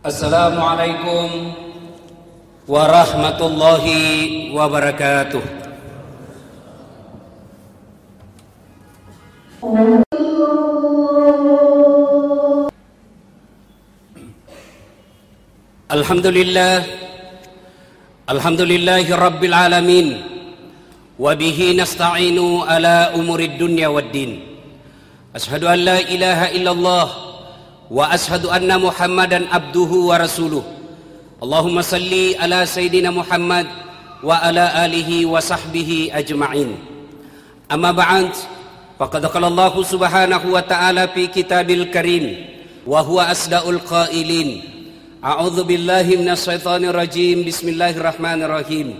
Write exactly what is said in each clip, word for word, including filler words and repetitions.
Assalamualaikum warahmatullahi wabarakatuh. Alhamdulillah, alhamdulillahi rabbil alamin, wa bihi nasta'inu ala umurid dunya waddin. Ashhadu an la ilaha illallah wa ashhadu anna Muhammadan abduhu wa rasuluh. Allahumma salli ala sayyidina Muhammad wa ala alihi wa sahbihi ajma'in. Amma ba'd, faqad qala Allah subhanahu wa ta'ala fi kitabil karim wa huwa asdaqul qailin. A'udzu billahi minasy syaithanir rajim. Bismillahirrahmanirrahim.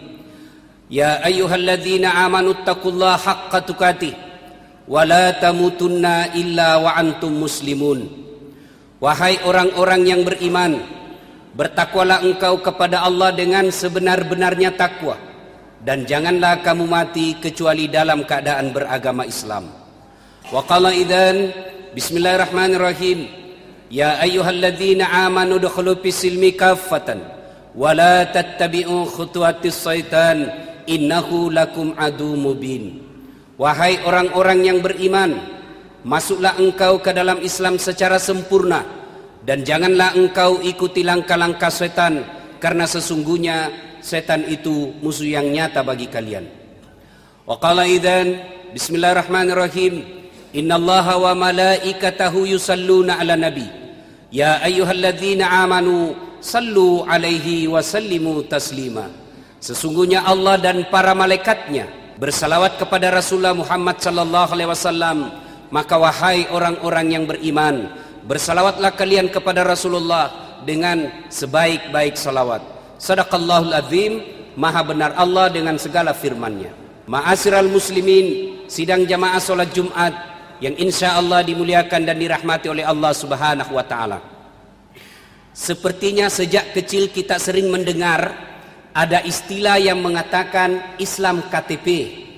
Ya ayyuhalladzina amanu taqullaha haqqa tuqatih wa la tamutunna illa wa antum muslimun. Wahai orang-orang yang beriman, bertakwalah engkau kepada Allah dengan sebenar-benarnya takwa, dan janganlah kamu mati kecuali dalam keadaan beragama Islam. Wa qala idzan bismillahirrahmanirrahim. Ya ayyuhalladzina amanu udkhulu fis-silmi kaffatan wa la tattabi'u khutuwatis syaitan innahu lakum adu mubin. Wahai orang-orang yang beriman, masuklah engkau ke dalam Islam secara sempurna, dan janganlah engkau ikuti langkah-langkah setan, karena sesungguhnya setan itu musuh yang nyata bagi kalian. Wa qala idzan bismillahirrahmanirrahim. Innallaha wa malaikatahu yusalluna 'alan nabi. Ya ayyuhalladzina amanu sallu 'alaihi wa sallimu taslima. Sesungguhnya Allah dan para malaikatnya bersalawat kepada Rasulullah Muhammad sallallahu alaihi wasallam. Maka wahai orang-orang yang beriman, bersalawatlah kalian kepada Rasulullah dengan sebaik-baik salawat. Sadaqallahul azim, maha benar Allah dengan segala firman-Nya. Ma'asyiral muslimin, sidang jamaah salat Jumat yang insya Allah dimuliakan dan dirahmati oleh Allah subhanahu wa ta'ala. Sepertinya sejak kecil kita sering mendengar ada istilah yang mengatakan Islam K T P.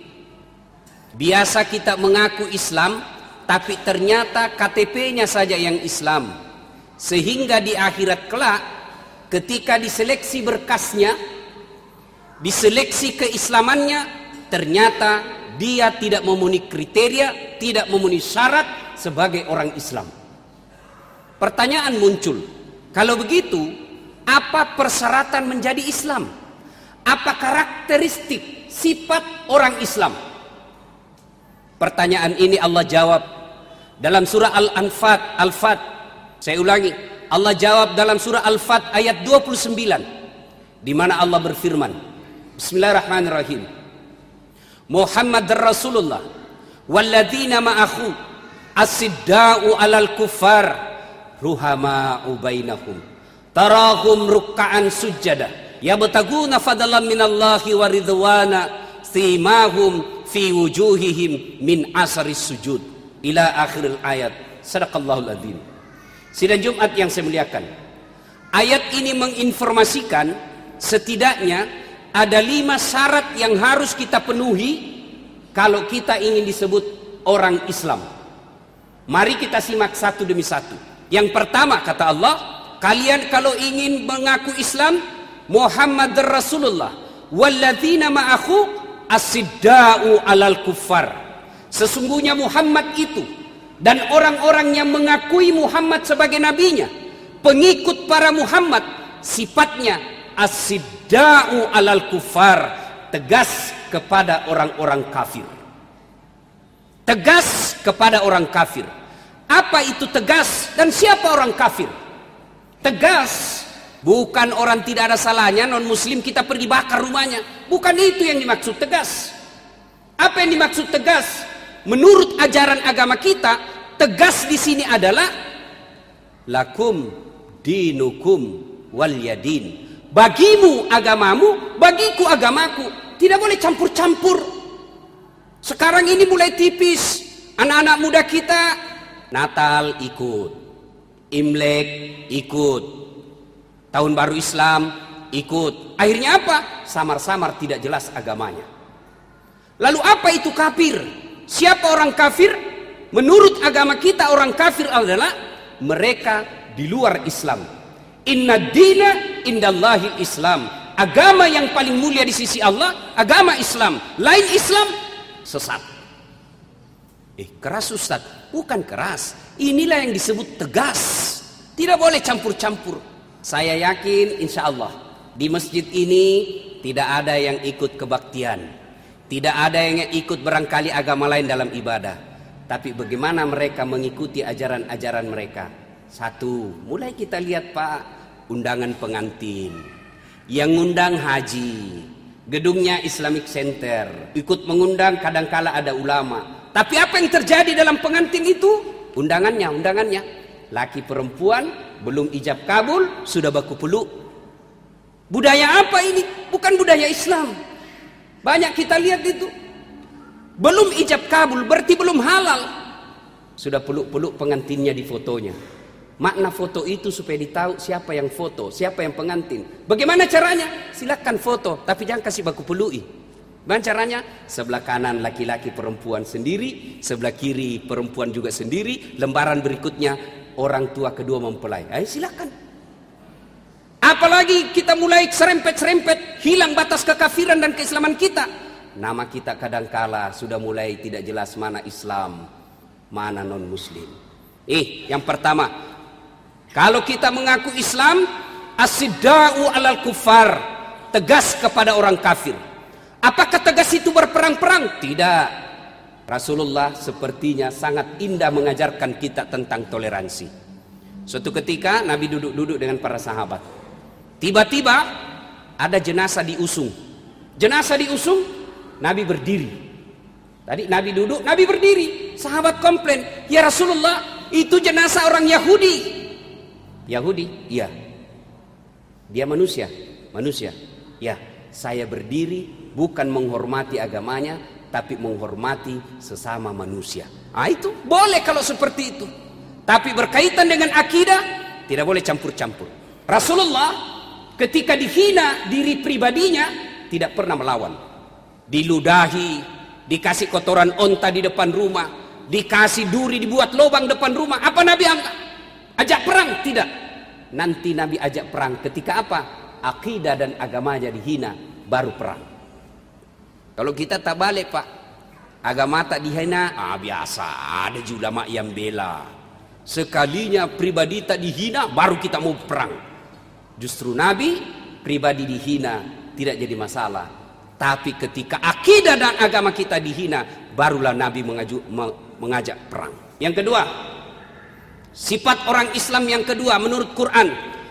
Biasa kita mengaku Islam, tapi ternyata K T P-nya saja yang Islam. Sehingga di akhirat kelak, ketika diseleksi berkasnya, diseleksi keislamannya, ternyata dia tidak memenuhi kriteria, tidak memenuhi syarat sebagai orang Islam. Pertanyaan muncul, kalau begitu, apa persyaratan menjadi Islam? Apa karakteristik sifat orang Islam? Pertanyaan ini Allah jawab dalam surah Al-Anfal, Al-Fat. Saya ulangi, Allah jawab dalam surah Al-Fat ayat dua puluh sembilan, di mana Allah berfirman, Bismillahirrahmanirrahim. Muhammad Rasulullah walladzina ma'ahu as-sidda'u 'alal kuffar ruhama'u bainahum tarahum ruk'an sujada yabtaguna fadlan minallahi wa ridwana simahum fi wujuhihim min asaris sujud ila akhiril ayat. Sadaqallahul azim. Sidang Jumat yang saya muliakan, ayat ini menginformasikan setidaknya ada lima syarat yang harus kita penuhi kalau kita ingin disebut orang Islam. Mari kita simak satu demi satu. Yang pertama kata Allah, kalian kalau ingin mengaku Islam, Muhammad Rasulullah walladzina ma'ahu as-sidda'u 'alal kuffar. Sesungguhnya Muhammad itu dan orang-orang yang mengakui Muhammad sebagai nabinya, pengikut para Muhammad, sifatnya as-sidda'u 'alal kuffar, tegas kepada orang-orang kafir. Tegas kepada orang kafir. Apa itu tegas dan siapa orang kafir? Tegas bukan orang tidak ada salahnya non muslim kita pergi bakar rumahnya. Bukan itu yang dimaksud tegas. Apa yang dimaksud tegas? Menurut ajaran agama kita, tegas di sini adalah lakum dinukum wal yadin. Bagimu agamamu, bagiku agamaku. Tidak boleh campur-campur. Sekarang ini mulai tipis. Anak-anak muda kita Natal ikut, Imlek ikut, Tahun Baru Islam ikut. Akhirnya apa? Samar-samar tidak jelas agamanya. Lalu apa itu kafir? Siapa orang kafir? Menurut agama kita orang kafir adalah mereka di luar Islam, Inna dina indallahil Islam. Agama yang paling mulia di sisi Allah, agama Islam. Lain Islam, sesat. Eh, keras Ustaz? Bukan keras. Inilah yang disebut tegas. Tidak boleh campur-campur. Saya yakin insya Allah di masjid ini tidak ada yang ikut kebaktian. Tidak ada yang ikut barangkali agama lain dalam ibadah. Tapi bagaimana mereka mengikuti ajaran-ajaran mereka? Satu, mulai kita lihat Pak, undangan pengantin. Yang ngundang haji, gedungnya Islamic Center, ikut mengundang kadangkala ada ulama. Tapi apa yang terjadi dalam pengantin itu? Undangannya, undangannya laki perempuan belum ijab kabul sudah baku peluk. Budaya apa ini? Bukan budaya Islam. Banyak kita lihat itu. Belum ijab kabul berarti belum halal, sudah peluk-peluk pengantinnya di fotonya. Makna foto itu supaya ditahu siapa yang foto, siapa yang pengantin. Bagaimana caranya? Silakan foto, tapi jangan kasih baku pelui. Bagaimana caranya? Sebelah kanan laki-laki perempuan sendiri, sebelah kiri perempuan juga sendiri. Lembaran berikutnya orang tua kedua mempelai. Ayo silakan. Apalagi kita mulai serempet-serempet, hilang batas kekafiran dan keislaman kita. Nama kita kadangkala sudah mulai tidak jelas mana Islam, mana non Muslim. Eh, yang pertama, kalau kita mengaku Islam, as-sidda'u alal kufar, tegas kepada orang kafir. Apakah tegas itu berperang-perang? Tidak. Rasulullah sepertinya sangat indah mengajarkan kita tentang toleransi. Suatu ketika Nabi duduk-duduk dengan para sahabat. Tiba-tiba ada jenazah diusung. Jenazah diusung, Nabi berdiri. Tadi Nabi duduk, Nabi berdiri. Sahabat komplain, "Ya Rasulullah, itu jenazah orang Yahudi." Yahudi? Iya. Dia manusia? Manusia. Ya, saya berdiri bukan menghormati agamanya, tapi menghormati sesama manusia. Ah, itu boleh kalau seperti itu. Tapi berkaitan dengan akidah, tidak boleh campur-campur. Rasulullah ketika dihina diri pribadinya, tidak pernah melawan. Diludahi, dikasih kotoran onta di depan rumah, dikasih duri dibuat lubang depan rumah. Apa Nabi angkat? Ajak perang? Tidak. Nanti Nabi ajak perang ketika apa? Akidah dan agamanya dihina, baru perang. Kalau kita tak balik Pak, agama tak dihina, ah biasa, ada ulama yang bela. Sekalinya pribadi tak dihina, baru kita mau perang. Justru Nabi pribadi dihina tidak jadi masalah. Tapi ketika akidah dan agama kita dihina, barulah Nabi mengaju, mengajak perang. Yang kedua, sifat orang Islam yang kedua menurut Quran,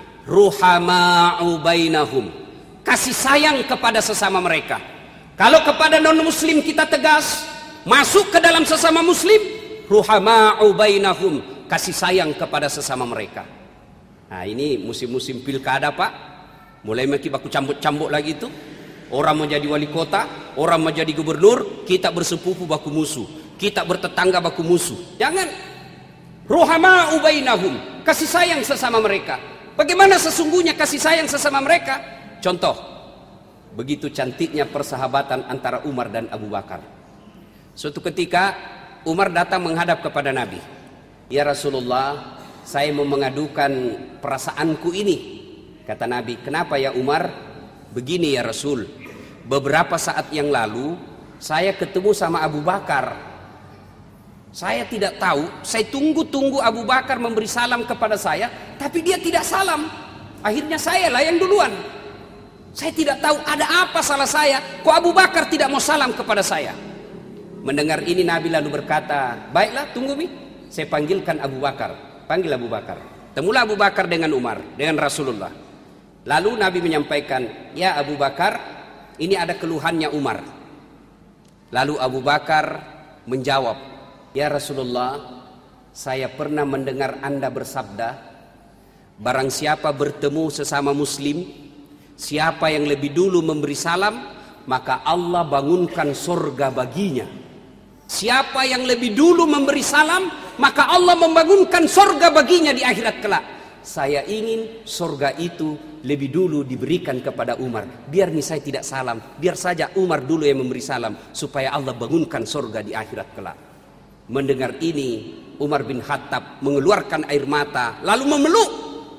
ruhama'u bainahum, kasih sayang kepada sesama mereka. Kalau kepada non muslim kita tegas, masuk ke dalam sesama muslim, ruhama'u bainahum, kasih sayang kepada sesama mereka. Nah ini musim-musim pilkada Pak, mulai makin baku cambuk-cambuk lagi itu. Orang mau jadi wali kota, orang mau jadi gubernur, kita bersepupu baku musuh, kita bertetangga baku musuh. Jangan. Ruhama'u bainahum, kasih sayang sesama mereka. Bagaimana sesungguhnya kasih sayang sesama mereka? Contoh, begitu cantiknya persahabatan antara Umar dan Abu Bakar. Suatu ketika Umar datang menghadap kepada Nabi. Ya Rasulullah, saya mau mengadukan perasaanku ini. Kata Nabi, kenapa ya Umar? Begini ya Rasul, beberapa saat yang lalu saya ketemu sama Abu Bakar. Saya tidak tahu, saya tunggu-tunggu Abu Bakar memberi salam kepada saya, tapi dia tidak salam. Akhirnya saya lah yang duluan. Saya tidak tahu ada apa salah saya, kok Abu Bakar tidak mau salam kepada saya. Mendengar ini Nabi lalu berkata, baiklah tunggu mi, saya panggilkan Abu Bakar. Panggil Abu Bakar. Temulah Abu Bakar dengan Umar, dengan Rasulullah. Lalu Nabi menyampaikan, ya Abu Bakar, ini ada keluhannya Umar. Lalu Abu Bakar menjawab, ya Rasulullah, saya pernah mendengar Anda bersabda, barang siapa bertemu sesama muslim, siapa yang lebih dulu memberi salam, maka Allah bangunkan surga baginya. Siapa yang lebih dulu memberi salam, maka Allah membangunkan surga baginya di akhirat kelak. Saya ingin surga itu lebih dulu diberikan kepada Umar. Biar nih saya tidak salam, biar saja Umar dulu yang memberi salam, supaya Allah bangunkan surga di akhirat kelak. Mendengar ini, Umar bin Khattab mengeluarkan air mata, lalu memeluk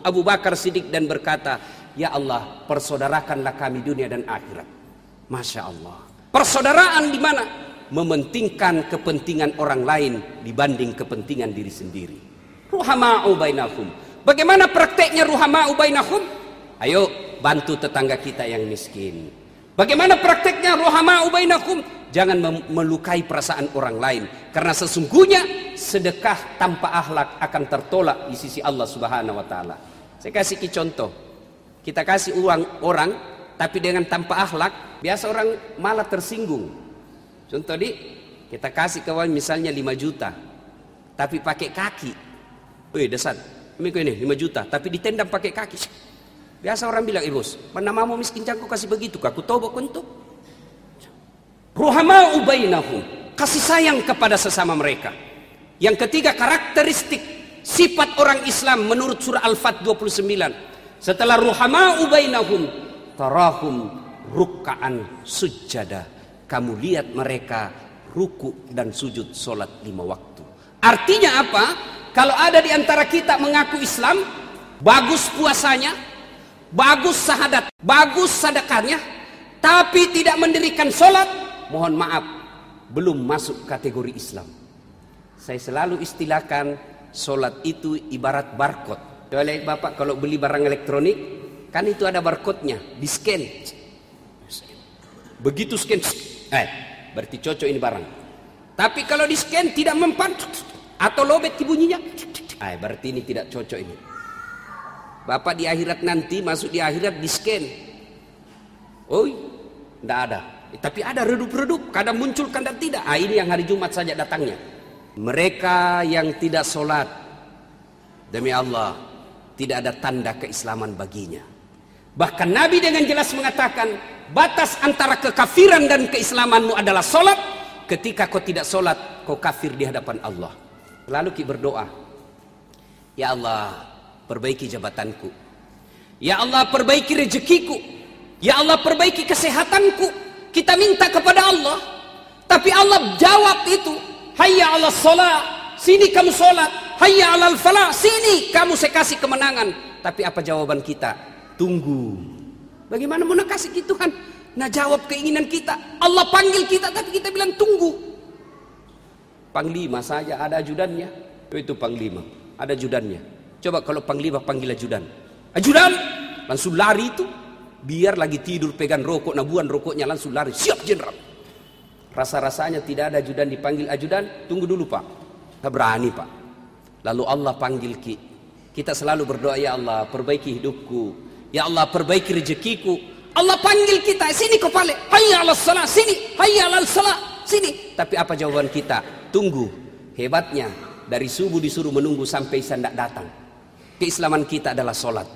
Abu Bakar Siddiq dan berkata, ya Allah, persaudarakanlah kami dunia dan akhirat. Masya Allah. Persaudaraan di mana? Mementingkan kepentingan orang lain dibanding kepentingan diri sendiri. Ruhama'u bainahum. Bagaimana prakteknya ruhama'u bainahum? Ayo bantu tetangga kita yang miskin. Bagaimana prakteknya ruhama'u bainahum? Jangan melukai perasaan orang lain, karena sesungguhnya sedekah tanpa akhlak akan tertolak di sisi Allah Subhanahu wa taala. Saya kasih contoh. Kita kasih uang orang tapi dengan tanpa akhlak, biasa orang malah tersinggung. Contoh di, kita kasih kawan misalnya lima juta tapi pakai kaki. Wih, dasar. Ini lima juta tapi ditendang pakai kaki. Biasa orang bilang, "Eh bos, mana mau miskin jangkau kasih begitu? Aku tobok untuk." Ruhama'u bainahum, kasih sayang kepada sesama mereka. Yang ketiga, karakteristik sifat orang Islam menurut surah Al-Fat dua puluh sembilan. Setelah ruhama'u bainahum, tarahum ruk'an sujada. Kamu lihat mereka ruku dan sujud solat lima waktu. Artinya apa? Kalau ada di antara kita mengaku Islam, bagus puasanya, bagus syahadat, bagus sedekahnya, tapi tidak mendirikan solat, mohon maaf, belum masuk kategori Islam. Saya selalu istilahkan solat itu ibarat barcode. Coba lihat Bapak kalau beli barang elektronik, kan itu ada barcode-nya, di scan. Begitu scan, eh, berarti cocok ini barang. Tapi kalau di scan tidak mempan atau lobet bunyinya, eh, berarti ini tidak cocok ini. Bapak di akhirat nanti masuk di akhirat di scan. Oh, tidak ada. Tapi ada redup-redup, kadang muncul, kadang tidak. Ah, ini yang hari Jumat saja datangnya. Mereka yang tidak sholat, demi Allah, tidak ada tanda keislaman baginya. Bahkan Nabi dengan jelas mengatakan, batas antara kekafiran dan keislamanmu adalah sholat. Ketika kau tidak sholat, kau kafir di hadapan Allah. Lalu kita berdoa, ya Allah, perbaiki jabatanku. Ya Allah, perbaiki rezekiku. Ya Allah, perbaiki kesehatanku. Kita minta kepada Allah, tapi Allah jawab itu, hayya 'alas shalah, sini kamu sholat. Hayya 'alal falah, sini kamu saya kasih kemenangan. Tapi apa jawaban kita? Tunggu. Bagaimana mau nak kasih gitu kan? Nah, jawab keinginan kita. Allah panggil kita tapi kita bilang tunggu. Panglima saja ada ajudannya. Itu panglima, ada ajudannya. Coba kalau panglima panggil ajudan. Ajudan, langsung lari itu. Biar lagi tidur pegang rokok, nabuan rokoknya langsung lari. Siap jenderal. Rasa-rasanya tidak ada ajudan dipanggil ajudan. Tunggu dulu Pak. Tak berani Pak. Lalu Allah panggil ki. Kita selalu berdoa, ya Allah perbaiki hidupku. Ya Allah perbaiki rezekiku. Allah panggil kita. Sini kau pale. Hayya 'alas shalah. Sini. Hayya 'alal shalah. Sini. Tapi apa jawaban kita? Tunggu. Hebatnya. Dari subuh disuruh menunggu sampai isya tidak datang. Keislaman kita adalah sholat.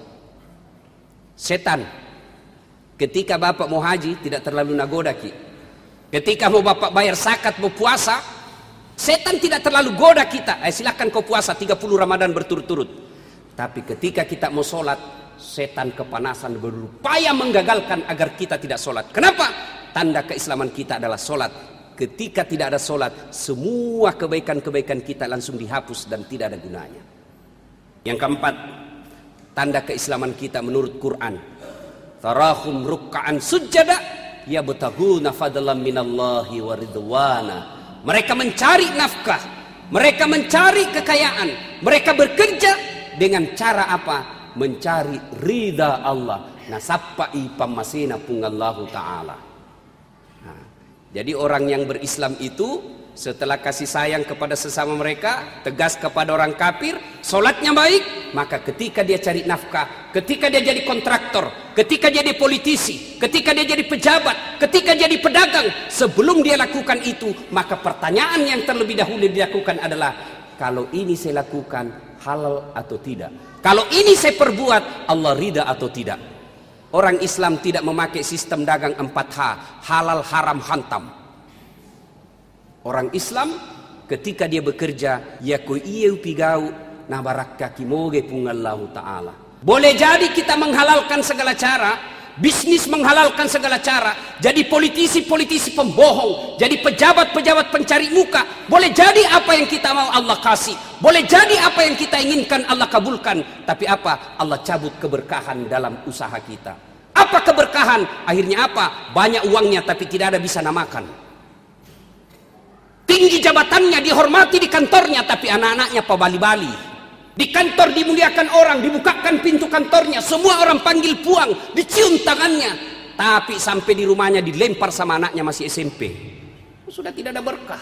Setan ketika Bapak mau haji tidak terlalu nagoda ki. Ketika mau Bapak bayar zakat, mau puasa, setan tidak terlalu goda kita. Eh, silakan kau puasa tiga puluh Ramadan berturut-turut. Tapi ketika kita mau sholat, setan kepanasan berupaya menggagalkan agar kita tidak sholat. Kenapa? Tanda keislaman kita adalah sholat. Ketika tidak ada sholat, semua kebaikan-kebaikan kita langsung dihapus dan tidak ada gunanya. Yang keempat, tanda keislaman kita menurut Quran. Tarahum ruk'an sujada yabtaguna fadlan minallahi wa ridwana. Mereka mencari nafkah, mereka mencari kekayaan, mereka bekerja dengan cara apa? Mencari ridha Allah. Nasappai pamasina pungallahu ta'ala. Nah, jadi orang yang berislam itu setelah kasih sayang kepada sesama mereka, tegas kepada orang kafir, sholatnya baik, maka ketika dia cari nafkah, ketika dia jadi kontraktor, ketika dia jadi politisi, ketika dia jadi pejabat, ketika jadi pedagang, sebelum dia lakukan itu, maka pertanyaan yang terlebih dahulu dilakukan adalah, kalau ini saya lakukan halal atau tidak? Kalau ini saya perbuat, Allah ridha atau tidak? Orang Islam tidak memakai sistem dagang empat H, halal haram hantam. Orang Islam ketika dia bekerja, ya ko ieu pigau na barakaki moge pungallahu ta'ala. Boleh jadi kita menghalalkan segala cara, bisnis menghalalkan segala cara, jadi politisi-politisi pembohong, jadi pejabat-pejabat pencari muka. Boleh jadi apa yang kita mau Allah kasih, boleh jadi apa yang kita inginkan Allah kabulkan, tapi apa? Allah cabut keberkahan dalam usaha kita. Apa keberkahan? Akhirnya apa? Banyak uangnya tapi tidak ada bisa namakan. Tinggi jabatannya, dihormati di kantornya, tapi anak-anaknya pabali-bali. Di kantor dimuliakan orang, dibukakan pintu kantornya, semua orang panggil puang, dicium tangannya, tapi sampai di rumahnya dilempar sama anaknya masih S M P. Sudah tidak ada berkah.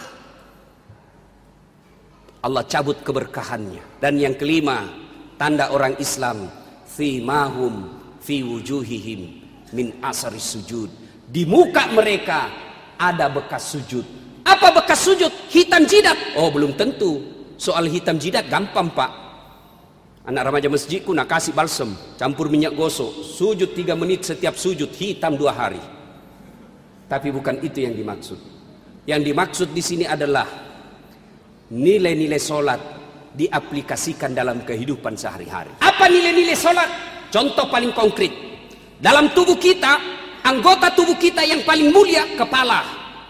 Allah cabut keberkahannya. Dan yang kelima, tanda orang Islam, fi mahum fi wujuhihim min asaris sujud. Di muka mereka ada bekas sujud. Apa bekas sujud? Hitam jidat? Oh, belum tentu. Soal hitam jidat gampang, Pak. Anak remaja masjidku nak kasih balsem, campur minyak gosok, sujud tiga menit setiap sujud, hitam dua hari. Tapi bukan itu yang dimaksud. Yang dimaksud di sini adalah nilai-nilai solat diaplikasikan dalam kehidupan sehari-hari. Apa nilai-nilai solat? Contoh paling konkret. Dalam tubuh kita, anggota tubuh kita yang paling mulia, kepala.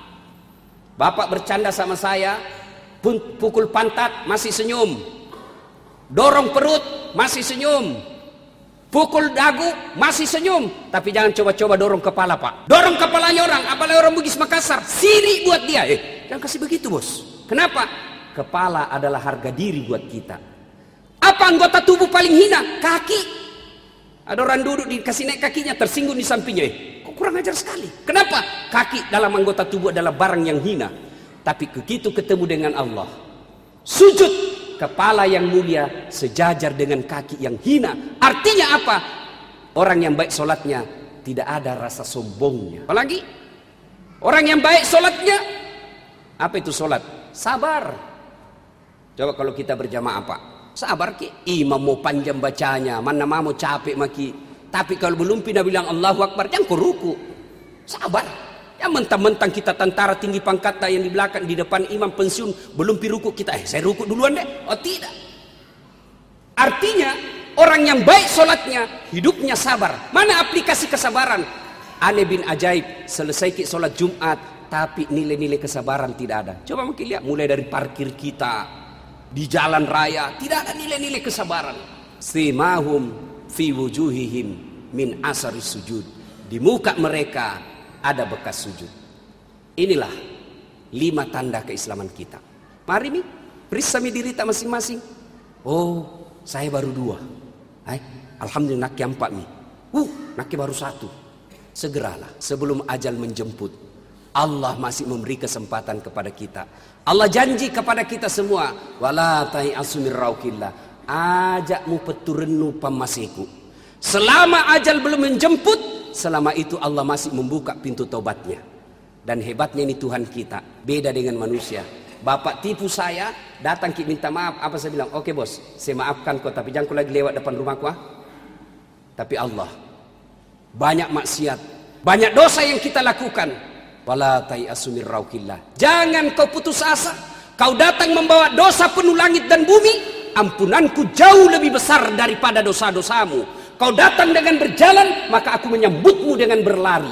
Bapak bercanda sama saya, pukul pantat masih senyum. Dorong perut masih senyum, pukul dagu masih senyum, tapi jangan coba-coba dorong kepala, Pak. Dorong kepalanya orang, apalagi orang Bugis Makassar, siri buat dia. Eh, jangan kasih begitu, bos. Kenapa? Kepala adalah harga diri buat kita. Apa anggota tubuh paling hina? Kaki. Ada orang duduk dikasih naik kakinya, tersinggung di sampingnya. Eh, kok kurang ajar sekali. Kenapa? Kaki dalam anggota tubuh adalah barang yang hina. Tapi begitu ketemu dengan Allah, sujud, kepala yang mulia sejajar dengan kaki yang hina. Artinya apa? Orang yang baik solatnya tidak ada rasa sombongnya. Apalagi orang yang baik solatnya, apa itu solat? Sabar. Coba kalau kita berjamaah, Pak, sabar ki. Imam mau panjang bacanya, mana mau capek maki. Tapi kalau belum pindah bilang Allahu Akbar, jangan kau ruku. Sabar. Ya mentang-mentang kita tentara tinggi pangkat yang di belakang, di depan imam pensiun, belum pi ruku kita, eh saya ruku duluan deh. Oh tidak. Artinya orang yang baik solatnya, hidupnya sabar. Mana aplikasi kesabaran? Aneh bin ajaib, selesai ki solat Jumat, tapi nilai-nilai kesabaran tidak ada. Coba mungkin lihat, mulai dari parkir kita, di jalan raya, tidak ada nilai-nilai kesabaran. Simahum fi wujuhihim min asaris sujud. Di muka mereka ada bekas sujud. Inilah lima tanda keislaman kita. Mari mi, periksa mi diri tak masing-masing. Oh, saya baru dua. Hai, alhamdulillah nak empat mi. Uh, nak baru satu. Segeralah sebelum ajal menjemput. Allah masih memberi kesempatan kepada kita. Allah janji kepada kita semua, wala ta'iasu min rauqillah. Ajakmu peturenu pamasiku. Selama ajal belum menjemput, selama itu Allah masih membuka pintu taubatnya. Dan hebatnya ini Tuhan kita, beda dengan manusia. Bapak tipu saya, datang ki minta maaf, apa saya bilang? Oke bos, saya maafkan kau, tapi jangan kau lagi lewat depan rumahku. Ah. Tapi Allah, banyak maksiat, banyak dosa yang kita lakukan. Wala ta'iasu min rauqillah. Jangan kau putus asa. Kau datang membawa dosa penuh langit dan bumi, ampunanku jauh lebih besar daripada dosa-dosamu. Kau datang dengan berjalan, maka aku menyambutmu dengan berlari.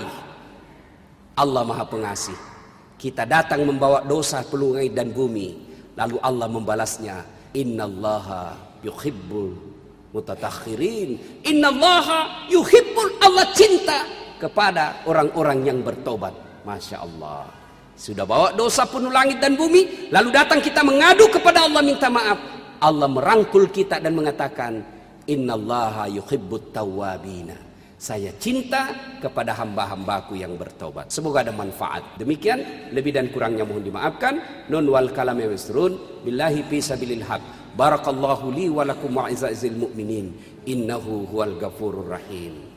Allah Maha Pengasih. Kita datang membawa dosa penuh langit dan bumi, lalu Allah membalasnya, innallaha yuhibbul mutatakhirin. Innallaha yuhibbul, Allah cinta kepada orang-orang yang bertobat. Masya Allah. Sudah bawa dosa penuh langit dan bumi, lalu datang kita mengadu kepada Allah minta maaf. Allah merangkul kita dan mengatakan, innallaha yuhibbut tawwabina. Saya cinta kepada hamba-hambaku yang bertobat. Semoga ada manfaat. Demikian, lebih dan kurangnya mohon dimaafkan. Nun wal kalam yasrun billahi fi sabilil haq. Barakallahu li wa lakum wa izzil mu'minin. Innahu huwal ghafurur rahim.